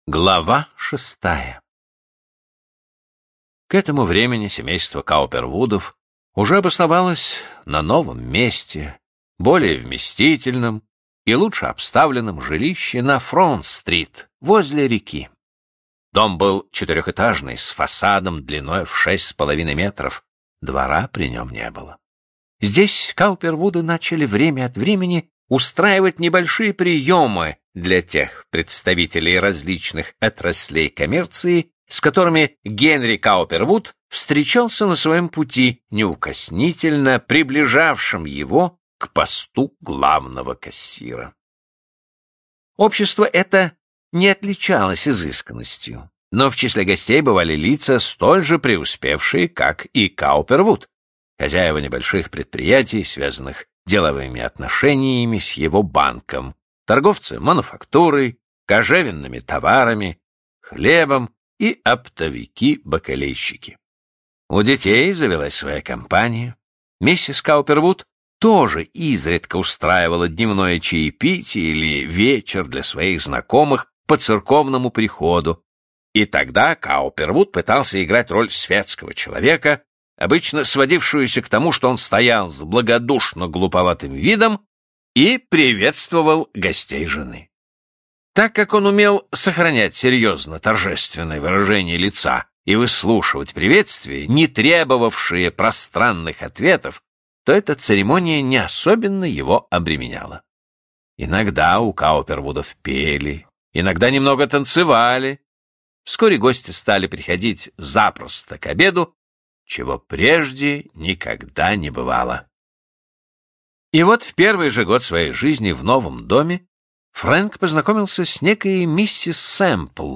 Глава 6. К этому времени семейство Каупервудов уже обосновалось на новом месте, более вместительном и лучше обставленном жилище на Фронт-стрит, возле реки. Дом был четырехэтажный, с фасадом длиной в 6,5 метров. Двора при нем не было. Здесь Каупервуды начали время от времени устраивать небольшие приемы для тех представителей различных отраслей коммерции, с которыми Генри Каупервуд встречался на своем пути, неукоснительно приближавшим его к посту главного кассира. Общество это не отличалось изысканностью, но в числе гостей бывали лица, столь же преуспевшие, как и Каупервуд, хозяева небольших предприятий, связанных деловыми отношениями с его банком, торговцы мануфактурой, кожевенными товарами, хлебом и оптовики-бакалейщики. У детей завелась своя компания. Миссис Каупервуд тоже изредка устраивала дневное чаепитие или вечер для своих знакомых по церковному приходу, и тогда Каупервуд пытался играть роль светского человека, обычно сводившуюся к тому, что он стоял с благодушно глуповатым видом и приветствовал гостей жены. Так как он умел сохранять серьезно торжественное выражение лица и выслушивать приветствия, не требовавшие пространных ответов, то эта церемония не особенно его обременяла. Иногда у Каупервудов пели, иногда немного танцевали. Вскоре гости стали приходить запросто к обеду, чего прежде никогда не бывало. И вот в первый же год своей жизни в новом доме Фрэнк познакомился с некой миссис Сэмпл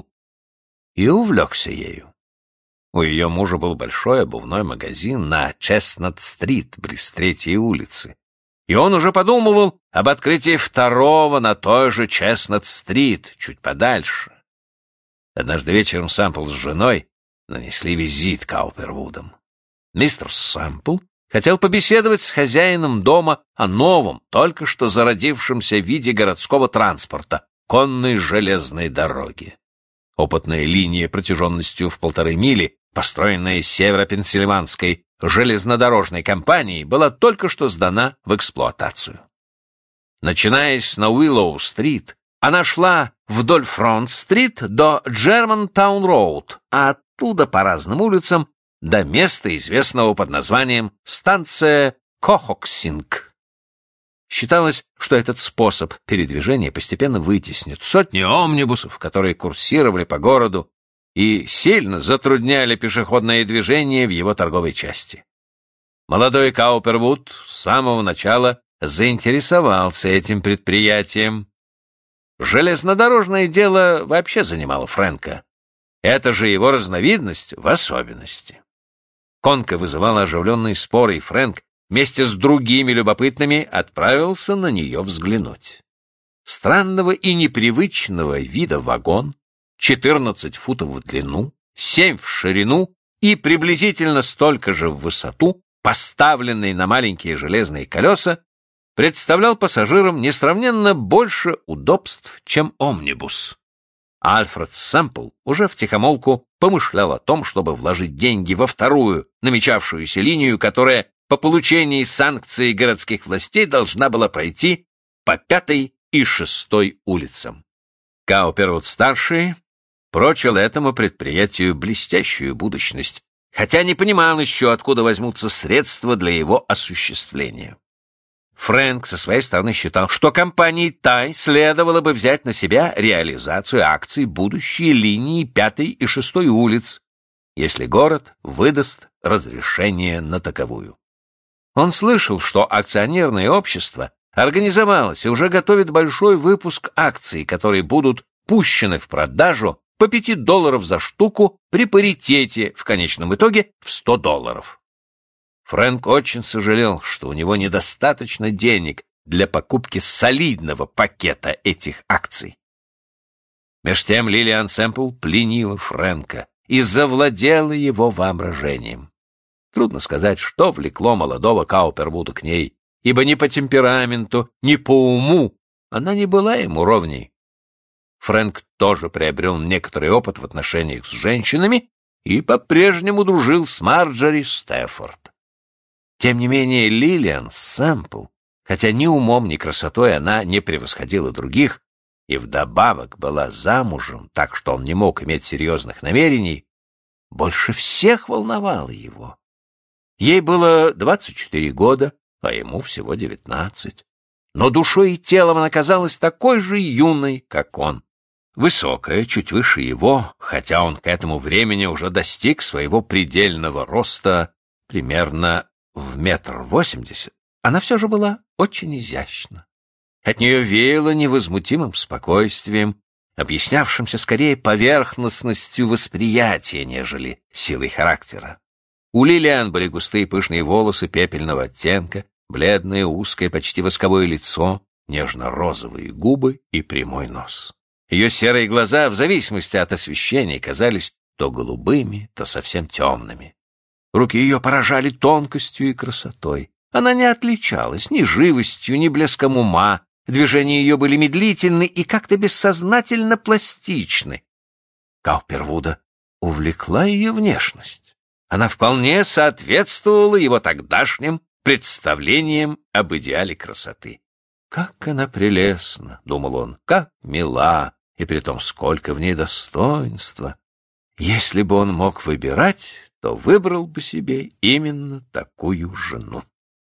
и увлекся ею. У ее мужа был большой обувной магазин на Честнат-стрит, близ 3-й улицы, и он уже подумывал об открытии второго на той же Честнат-стрит, чуть подальше. Однажды вечером Сэмпл с женой нанесли визит Каупервудам. Мистер Сэмпл хотел побеседовать с хозяином дома о новом, только что зародившемся виде городского транспорта — конной железной дороге. Опытная линия протяженностью в 1,5 мили, построенная Северо-Пенсильванской железнодорожной компанией, была только что сдана в эксплуатацию. Начинаясь на Уиллоу-стрит, она шла вдоль Фронт-стрит до Джермантаун-роуд, а оттуда по разным улицам до места, известного под названием станция Кохоксинг. Считалось, что этот способ передвижения постепенно вытеснит сотни омнибусов, которые курсировали по городу и сильно затрудняли пешеходное движение в его торговой части. Молодой Каупервуд с самого начала заинтересовался этим предприятием. Железнодорожное дело вообще занимало Фрэнка. Это же его разновидность в особенности. Конка вызывала оживленные споры, и Фрэнк вместе с другими любопытными отправился на нее взглянуть. Странного и непривычного вида вагон, 14 футов в длину, 7 в ширину и приблизительно столько же в высоту, поставленный на маленькие железные колеса, представлял пассажирам несравненно больше удобств, чем омнибус. Альфред Сэмпл уже втихомолку помышлял о том, чтобы вложить деньги во вторую намечавшуюся линию, которая по получении санкции городских властей должна была пройти по 5-й и 6-й улицам. Каупервуд-старший прочил этому предприятию блестящую будущность, хотя не понимал еще, откуда возьмутся средства для его осуществления. Фрэнк со своей стороны считал, что компании Тай следовало бы взять на себя реализацию акций будущей линии 5-й и 6-й улиц, если город выдаст разрешение на таковую. Он слышал, что акционерное общество организовалось и уже готовит большой выпуск акций, которые будут пущены в продажу по $5 за штуку при паритете в конечном итоге в $100. Фрэнк очень сожалел, что у него недостаточно денег для покупки солидного пакета этих акций. Меж тем Лилиан Сэмпл пленила Фрэнка и завладела его воображением. Трудно сказать, что влекло молодого Каупервуда к ней, ибо ни по темпераменту, ни по уму она не была ему ровней. Фрэнк тоже приобрел некоторый опыт в отношениях с женщинами и по-прежнему дружил с Марджори Стефорд. Тем не менее, Лилиан Сэмпл, хотя ни умом, ни красотой она не превосходила других, и вдобавок была замужем, так что он не мог иметь серьезных намерений, больше всех волновала его. Ей было 24 года, а ему всего 19. Но душой и телом она казалась такой же юной, как он. Высокая, чуть выше его, хотя он к этому времени уже достиг своего предельного роста примерно в 1,80 м, она все же была очень изящна. От нее веяло невозмутимым спокойствием, объяснявшимся скорее поверхностностью восприятия, нежели силой характера. У Лилиан были густые пышные волосы пепельного оттенка, бледное, узкое, почти восковое лицо, нежно-розовые губы и прямой нос. Ее серые глаза, в зависимости от освещения, казались то голубыми, то совсем темными. Руки ее поражали тонкостью и красотой. Она не отличалась ни живостью, ни блеском ума. Движения ее были медлительны и как-то бессознательно пластичны. Каупервуда увлекла ее внешность. Она вполне соответствовала его тогдашним представлениям об идеале красоты. «Как она прелестна!» — думал он, — «как мила, и притом сколько в ней достоинства! Если бы он мог выбирать, то выбрал бы себе именно такую жену».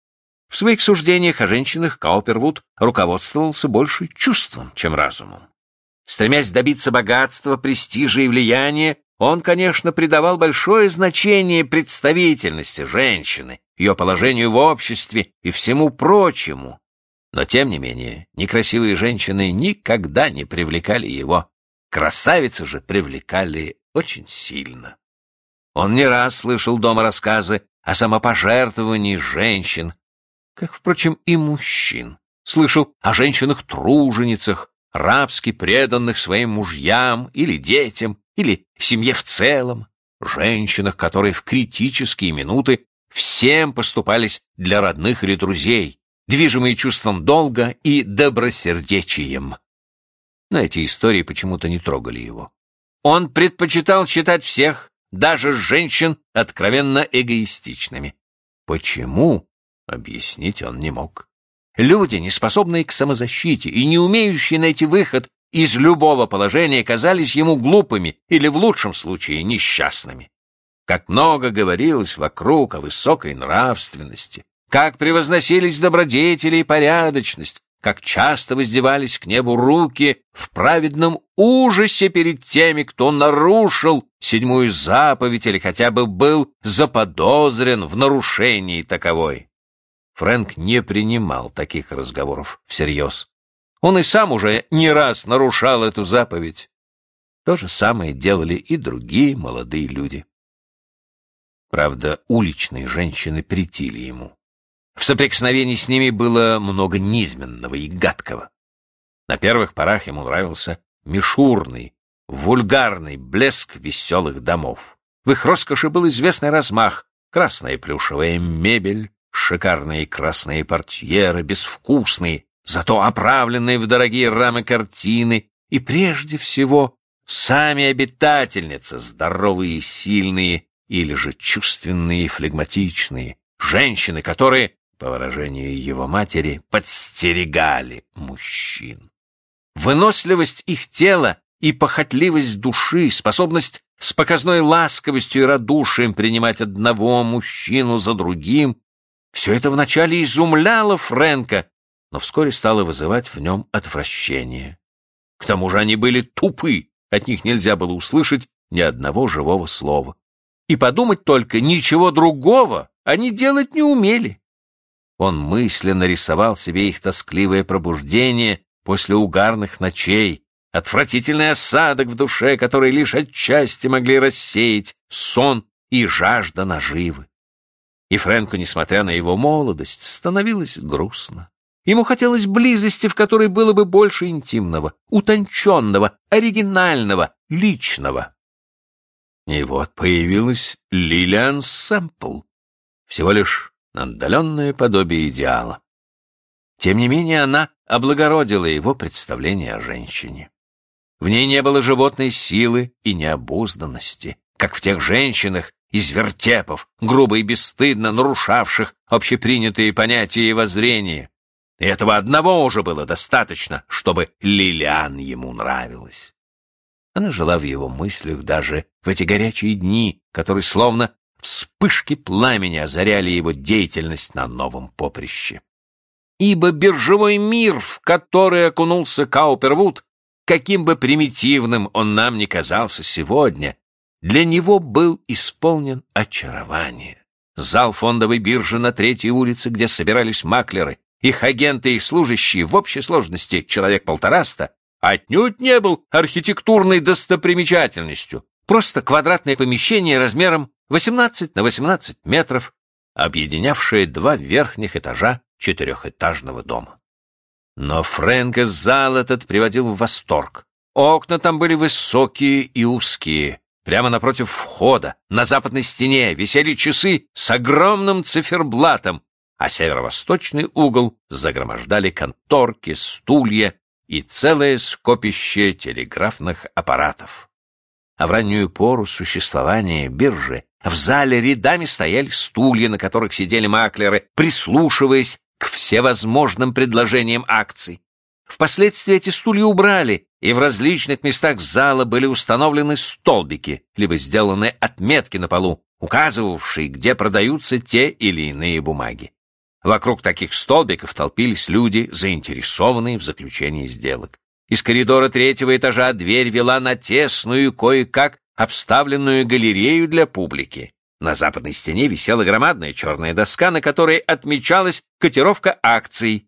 В своих суждениях о женщинах Каупервуд руководствовался больше чувством, чем разумом. Стремясь добиться богатства, престижа и влияния, он, конечно, придавал большое значение представительности женщины, ее положению в обществе и всему прочему. Но, тем не менее, некрасивые женщины никогда не привлекали его. Красавицы же привлекали очень сильно. Он не раз слышал дома рассказы о самопожертвовании женщин, как, впрочем, и мужчин. Слышал о женщинах-труженицах, рабски преданных своим мужьям или детям, или семье в целом, женщинах, которые в критические минуты всем поступались для родных или друзей, движимые чувством долга и добросердечием. Но эти истории почему-то не трогали его. Он предпочитал считать всех, даже женщин, откровенно эгоистичными. Почему? Объяснить он не мог. Люди, неспособные к самозащите и не умеющие найти выход из любого положения, казались ему глупыми или, в лучшем случае, несчастными. Как много говорилось вокруг о высокой нравственности, как превозносились добродетели и порядочность, как часто воздевались к небу руки в праведном ужасе перед теми, кто нарушил 7-ю заповедь или хотя бы был заподозрен в нарушении таковой. Фрэнк не принимал таких разговоров всерьез. Он и сам уже не раз нарушал эту заповедь. То же самое делали и другие молодые люди. Правда, уличные женщины претили ему. В соприкосновении с ними было много низменного и гадкого. На первых порах ему нравился мишурный, вульгарный блеск веселых домов. В их роскоши был известный размах: красная плюшевая мебель, шикарные красные портьеры, безвкусные, зато оправленные в дорогие рамы картины, и прежде всего сами обитательницы, здоровые и сильные, или же чувственные и флегматичные, женщины, которые, по выражению его матери, подстерегали мужчин. Выносливость их тела и похотливость души, способность с показной ласковостью и радушием принимать одного мужчину за другим — все это вначале изумляло Фрэнка, но вскоре стало вызывать в нем отвращение. К тому же они были тупы, от них нельзя было услышать ни одного живого слова. И подумать только, ничего другого они делать не умели. Он мысленно рисовал себе их тоскливое пробуждение после угарных ночей, отвратительный осадок в душе, который лишь отчасти могли рассеять сон и жажда наживы. И Фрэнку, несмотря на его молодость, становилось грустно. Ему хотелось близости, в которой было бы больше интимного, утонченного, оригинального, личного. И вот появилась Лилиан Сэмпл, всего лишь отдаленное подобие идеала. Тем не менее, она облагородила его представление о женщине. В ней не было животной силы и необузданности, как в тех женщинах из вертепов, грубо и бесстыдно нарушавших общепринятые понятия и воззрения. И этого одного уже было достаточно, чтобы Лилиан ему нравилась. Она жила в его мыслях даже в эти горячие дни, которые словно вспышки пламени озаряли его деятельность на новом поприще. Ибо биржевой мир, в который окунулся Каупервуд, каким бы примитивным он нам ни казался сегодня, для него был исполнен очарования. Зал фондовой биржи на 3-й улице, где собирались маклеры, их агенты и служащие, в общей сложности человек 150, отнюдь не был архитектурной достопримечательностью, просто квадратное помещение размером 18 на 18 метров, объединявшее 2 верхних этажа 4-этажного дома. Но Фрэнка зал этот приводил в восторг. Окна там были высокие и узкие. Прямо напротив входа, на западной стене, висели часы с огромным циферблатом, а северо-восточный угол загромождали конторки, стулья и целое скопище телеграфных аппаратов. А в раннюю пору существования биржи в зале рядами стояли стулья, на которых сидели маклеры, прислушиваясь к всевозможным предложениям акций. Впоследствии эти стулья убрали, и в различных местах зала были установлены столбики, либо сделаны отметки на полу, указывавшие, где продаются те или иные бумаги. Вокруг таких столбиков толпились люди, заинтересованные в заключении сделок. Из коридора 3-го этажа дверь вела на тесную, кое-как обставленную галерею для публики. На западной стене висела громадная черная доска, на которой отмечалась котировка акций,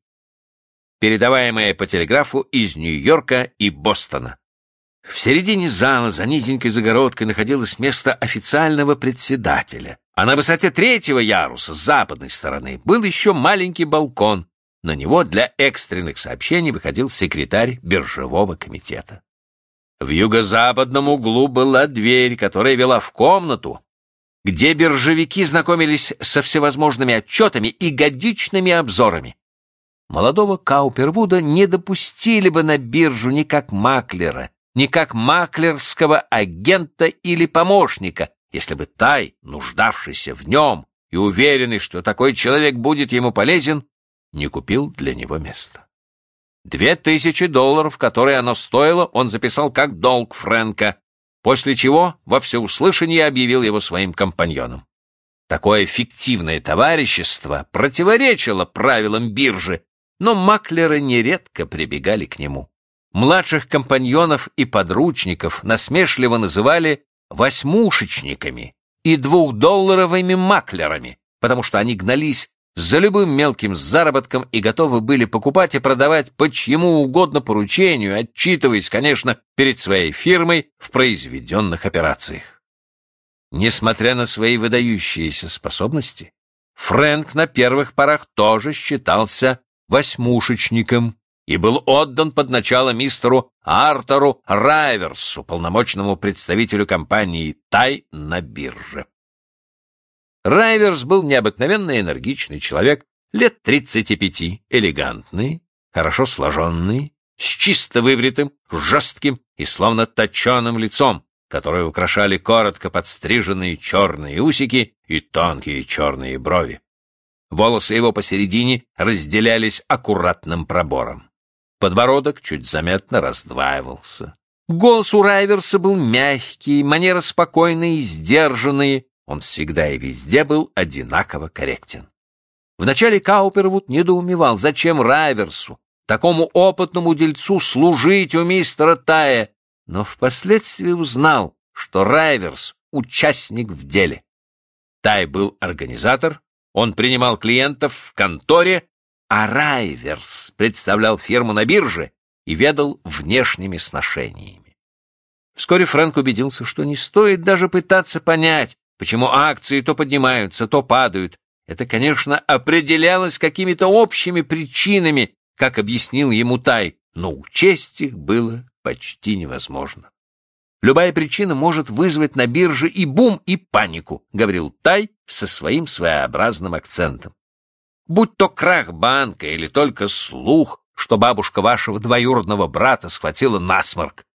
передаваемая по телеграфу из Нью-Йорка и Бостона. В середине зала за низенькой загородкой находилось место официального председателя, а на высоте 3-го яруса с западной стороны был еще маленький балкон. На него для экстренных сообщений выходил секретарь биржевого комитета. В юго-западном углу была дверь, которая вела в комнату, где биржевики знакомились со всевозможными отчетами и годичными обзорами. Молодого Каупервуда не допустили бы на биржу ни как маклера, ни как маклерского агента или помощника, если бы Тай, нуждавшийся в нем и уверенный, что такой человек будет ему полезен, не купил для него место. $2000, которые оно стоило, он записал как долг Фрэнка, после чего во всеуслышание объявил его своим компаньоном. Такое фиктивное товарищество противоречило правилам биржи, но маклеры нередко прибегали к нему. Младших компаньонов и подручников насмешливо называли восьмушечниками и $2 маклерами, потому что они гнались за любым мелким заработком и готовы были покупать и продавать по чьему угодно поручению, отчитываясь, конечно, перед своей фирмой в произведенных операциях. Несмотря на свои выдающиеся способности, Фрэнк на первых порах тоже считался восьмушечником и был отдан под начало мистеру Артуру Райверсу, полномочному представителю компании «Тай» на бирже. Райверс был необыкновенно энергичный человек, лет 35, элегантный, хорошо сложенный, с чисто выбритым, жестким и словно точеным лицом, которое украшали коротко подстриженные черные усики и тонкие черные брови. Волосы его посередине разделялись аккуратным пробором. Подбородок чуть заметно раздваивался. Голос у Райверса был мягкий, манеры спокойные и сдержанные. Он всегда и везде был одинаково корректен. Вначале Каупервуд недоумевал, зачем Райверсу, такому опытному дельцу, служить у мистера Тая, но впоследствии узнал, что Райверс — участник в деле. Тай был организатор, он принимал клиентов в конторе, а Райверс представлял фирму на бирже и ведал внешними сношениями. Вскоре Фрэнк убедился, что не стоит даже пытаться понять, почему акции то поднимаются, то падают. Это, конечно, определялось какими-то общими причинами, как объяснил ему Тай, но учесть их было почти невозможно. «Любая причина может вызвать на бирже и бум, и панику», — говорил Тай со своим своеобразным акцентом. «Будь то крах банка или только слух, что бабушка вашего двоюродного брата схватила насморк,